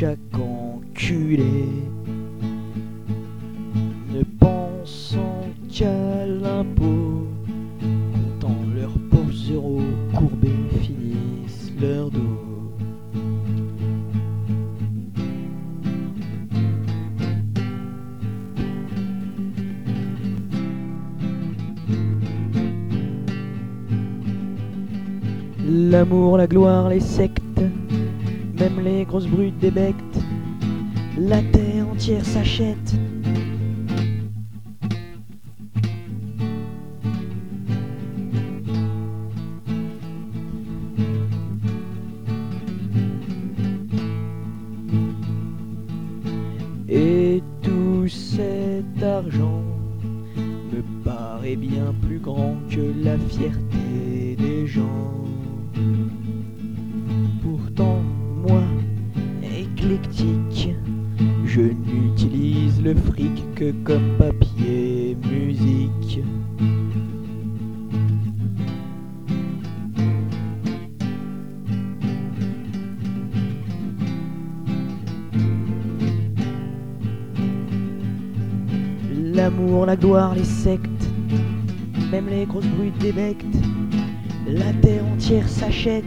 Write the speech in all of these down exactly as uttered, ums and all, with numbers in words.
chaque enculé, ne pensant qu'à l'impôt, comptant leurs pauvres euros courbés finissent leur dos. L'amour, la gloire, les sectes, même les grosses brutes débectent, la terre entière s'achète. Et tout cet argent me paraît bien plus grand que la fierté des gens. Pourtant, moi, éclectique, je n'utilise le fric que comme papier musique. L'amour, la gloire, les sectes, même les grosses brutes débectent, la terre entière s'achète.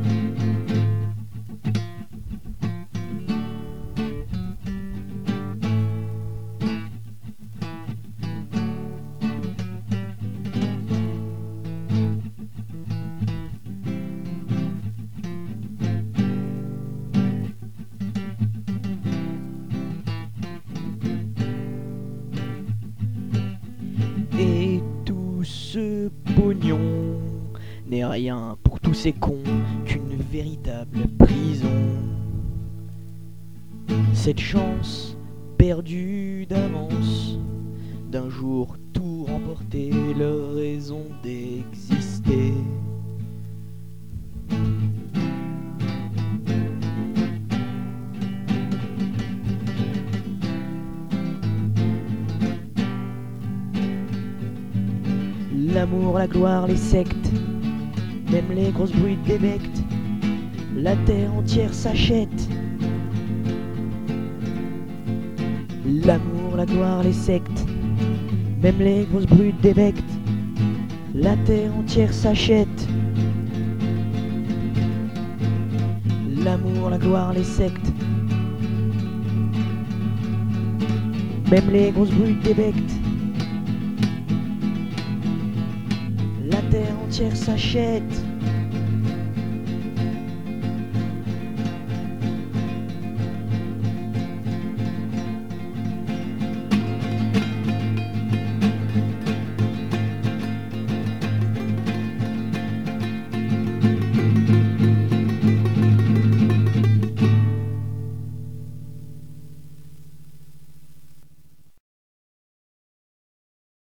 Et tout ce pognon n'est rien pour tous ces cons qu'une véritable prison. Cette chance perdue d'avance, d'un jour tout remporter, leur raison d'exister. L'amour, la gloire, les sectes, même les grosses brutes débectent, la terre entière s'achète. L'amour, la gloire, les sectes, même les grosses brutes débectent, la terre entière s'achète. L'amour, la gloire, les sectes, même les grosses brutes débectent, la terre entière s'achète.